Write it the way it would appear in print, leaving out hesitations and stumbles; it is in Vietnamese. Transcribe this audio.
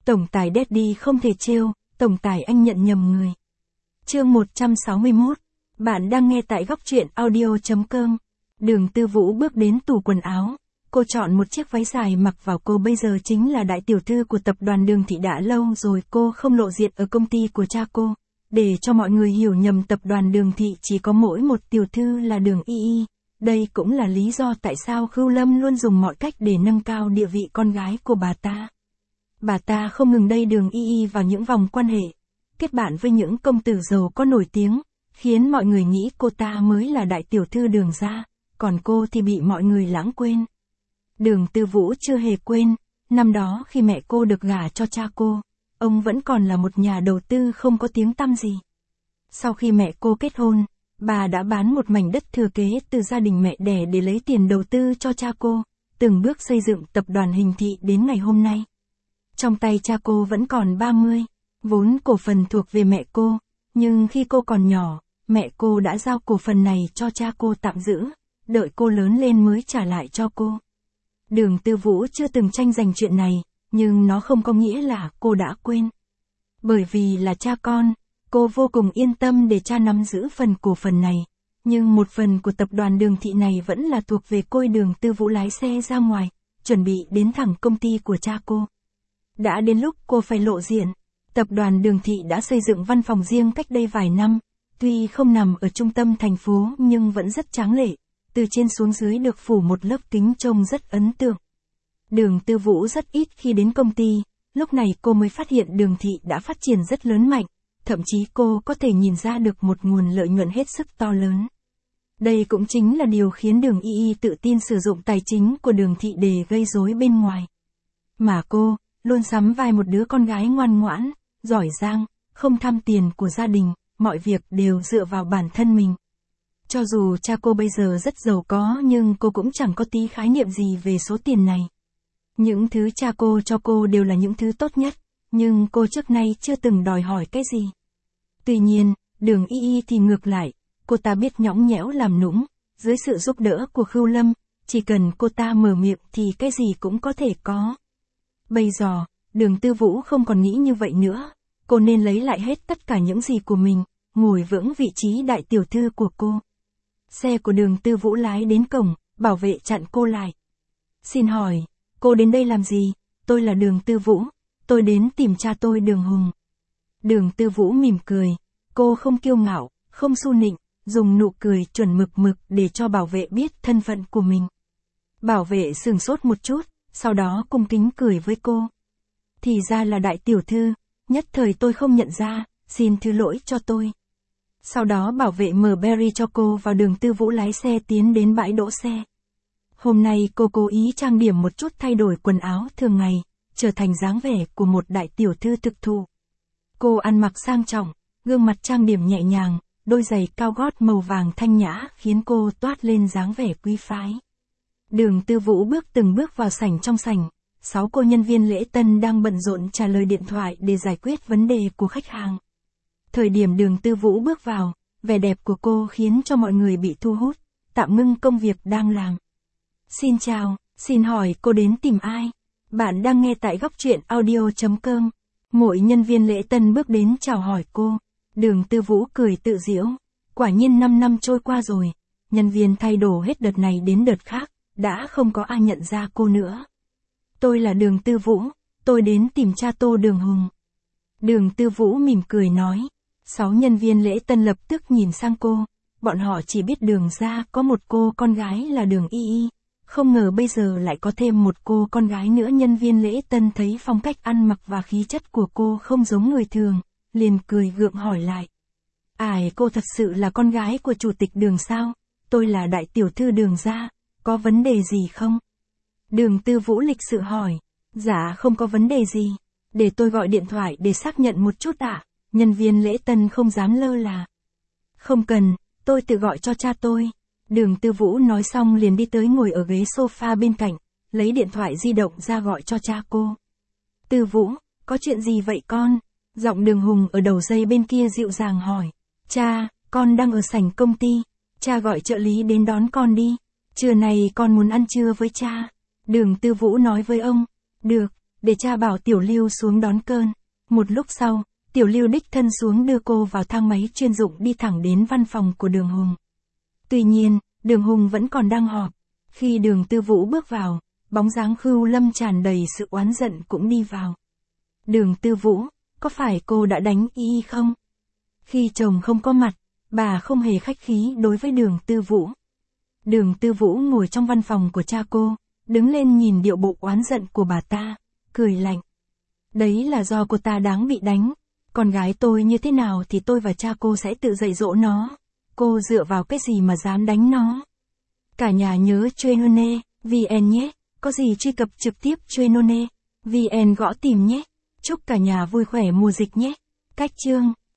Tổng tài Daddy không thể trêu, tổng tài anh nhận nhầm người. Chương 161. Bạn đang nghe tại góc truyện audio.com. Đường Tư Vũ bước đến tủ quần áo. Cô chọn một chiếc váy dài mặc vào. Cô bây giờ chính là đại tiểu thư của tập đoàn Đường Thị. Đã lâu rồi cô không lộ diện ở công ty của cha cô. Để cho mọi người hiểu nhầm, tập đoàn Đường Thị chỉ có mỗi một tiểu thư là Đường Y Y. Đây cũng là lý do tại sao Khưu Lâm luôn dùng mọi cách để nâng cao địa vị con gái của bà ta. Bà ta không ngừng đẩy Đường Y Y vào những vòng quan hệ, kết bạn với những công tử giàu có nổi tiếng, khiến mọi người nghĩ cô ta mới là đại tiểu thư Đường gia, còn cô thì bị mọi người lãng quên. Đường Tư Vũ chưa hề quên, năm đó khi mẹ cô được gả cho cha cô, ông vẫn còn là một nhà đầu tư không có tiếng tăm gì. Sau khi mẹ cô kết hôn, bà đã bán một mảnh đất thừa kế từ gia đình mẹ đẻ để lấy tiền đầu tư cho cha cô, từng bước xây dựng tập đoàn Hình Thị đến ngày hôm nay. Trong tay cha cô vẫn còn 30 vốn cổ phần thuộc về mẹ cô, nhưng khi cô còn nhỏ, mẹ cô đã giao cổ phần này cho cha cô tạm giữ, đợi cô lớn lên mới trả lại cho cô. Đường Tư Vũ chưa từng tranh giành chuyện này, nhưng nó không có nghĩa là cô đã quên. Bởi vì là cha con, cô vô cùng yên tâm để cha nắm giữ phần cổ phần này, nhưng một phần của tập đoàn Đường Thị này vẫn là thuộc về cô. Đường Tư Vũ lái xe ra ngoài, chuẩn bị đến thẳng công ty của cha cô. Đã đến lúc cô phải lộ diện. Tập đoàn Đường Thị đã xây dựng văn phòng riêng cách đây vài năm, tuy không nằm ở trung tâm thành phố nhưng vẫn rất tráng lệ, từ trên xuống dưới được phủ một lớp kính trông rất ấn tượng. Đường Tư Vũ rất ít khi đến công ty, lúc này cô mới phát hiện Đường Thị đã phát triển rất lớn mạnh, thậm chí cô có thể nhìn ra được một nguồn lợi nhuận hết sức to lớn. Đây cũng chính là điều khiến Đường Y Y tự tin sử dụng tài chính của Đường Thị để gây rối bên ngoài. Mà cô luôn sắm vai một đứa con gái ngoan ngoãn, giỏi giang, không tham tiền của gia đình, mọi việc đều dựa vào bản thân mình. Cho dù cha cô bây giờ rất giàu có nhưng cô cũng chẳng có tí khái niệm gì về số tiền này. Những thứ cha cô cho cô đều là những thứ tốt nhất, nhưng cô trước nay chưa từng đòi hỏi cái gì. Tuy nhiên, Đường Y Y thì ngược lại, cô ta biết nhõng nhẽo làm nũng, dưới sự giúp đỡ của Khưu Lâm, chỉ cần cô ta mở miệng thì cái gì cũng có thể có. Bây giờ, Đường Tư Vũ không còn nghĩ như vậy nữa, cô nên lấy lại hết tất cả những gì của mình, ngồi vững vị trí đại tiểu thư của cô. Xe của Đường Tư Vũ lái đến cổng, bảo vệ chặn cô lại. Xin hỏi, cô đến đây làm gì? Tôi là Đường Tư Vũ, tôi đến tìm cha tôi Đường Hùng. Đường Tư Vũ mỉm cười, cô không kiêu ngạo, không su nịnh, dùng nụ cười chuẩn mực để cho bảo vệ biết thân phận của mình. Bảo vệ sửng sốt một chút, sau đó cung kính cười với cô. Thì ra là đại tiểu thư, nhất thời tôi không nhận ra, xin thứ lỗi cho tôi. Sau đó bảo vệ mở berry cho cô vào. Đường Tư Vũ lái xe tiến đến bãi đỗ xe. Hôm nay cô cố ý trang điểm một chút, thay đổi quần áo thường ngày, trở thành dáng vẻ của một đại tiểu thư thực thụ. Cô ăn mặc sang trọng, gương mặt trang điểm nhẹ nhàng, đôi giày cao gót màu vàng thanh nhã khiến cô toát lên dáng vẻ quý phái. Đường Tư Vũ từng bước vào sảnh. Trong sảnh, 6 cô nhân viên lễ tân đang bận rộn trả lời điện thoại để giải quyết vấn đề của khách hàng. Thời điểm Đường Tư Vũ bước vào, vẻ đẹp của cô khiến cho mọi người bị thu hút, tạm ngưng công việc đang làm. Xin chào, xin hỏi cô đến tìm ai? Bạn đang nghe tại góc truyện audio.com. Mỗi nhân viên lễ tân bước đến chào hỏi cô. Đường Tư Vũ cười tự giễu. Quả nhiên 5 năm trôi qua rồi, nhân viên thay đổi hết đợt này đến đợt khác, đã không có ai nhận ra cô nữa. Tôi là Đường Tư Vũ, tôi đến tìm cha tôi Đường Hùng. Đường Tư Vũ mỉm cười nói. 6 nhân viên lễ tân lập tức nhìn sang cô, bọn họ chỉ biết Đường gia có một cô con gái là Đường Y Y, không ngờ bây giờ lại có thêm một cô con gái nữa. Nhân viên lễ tân thấy phong cách ăn mặc và khí chất của cô không giống người thường, liền cười gượng hỏi lại. Cô thật sự là con gái của chủ tịch Đường sao? Tôi là đại tiểu thư Đường gia, có vấn đề gì không? Đường Tư Vũ lịch sự hỏi. Dạ không có vấn đề gì, để tôi gọi điện thoại để xác nhận một chút ạ. Nhân viên lễ tân không dám lơ là. Không cần, tôi tự gọi cho cha tôi. Đường Tư Vũ nói xong liền đi tới ngồi ở ghế sofa bên cạnh, lấy điện thoại di động ra gọi cho cha cô. Tư Vũ, có chuyện gì vậy con? Giọng Đường Hùng ở đầu dây bên kia dịu dàng hỏi. Cha, con đang ở sảnh công ty, cha gọi trợ lý đến đón con đi. Trưa này con muốn ăn trưa với cha. Đường Tư Vũ nói với ông. Được, để cha bảo Tiểu Lưu xuống đón cơn. Một lúc sau, Tiểu Lưu đích thân xuống đưa cô vào thang máy chuyên dụng đi thẳng đến văn phòng của Đường Hùng. Tuy nhiên, Đường Hùng vẫn còn đang họp. Khi Đường Tư Vũ bước vào, bóng dáng Khưu Lâm tràn đầy sự oán giận cũng đi vào. Đường Tư Vũ, có phải cô đã đánh y không? Khi chồng không có mặt, bà không hề khách khí đối với Đường Tư Vũ. Đường Tư Vũ ngồi trong văn phòng của cha cô, đứng lên nhìn điệu bộ oán giận của bà ta, cười lạnh. Đấy là do cô ta đáng bị đánh. Con gái tôi như thế nào thì tôi và cha cô sẽ tự dạy dỗ nó. Cô dựa vào cái gì mà dám đánh nó? Cả nhà nhớ Chuyên VN nhé. Có gì truy cập trực tiếp Chuyên VN gõ tìm nhé. Chúc cả nhà vui khỏe mùa dịch nhé. Cách chương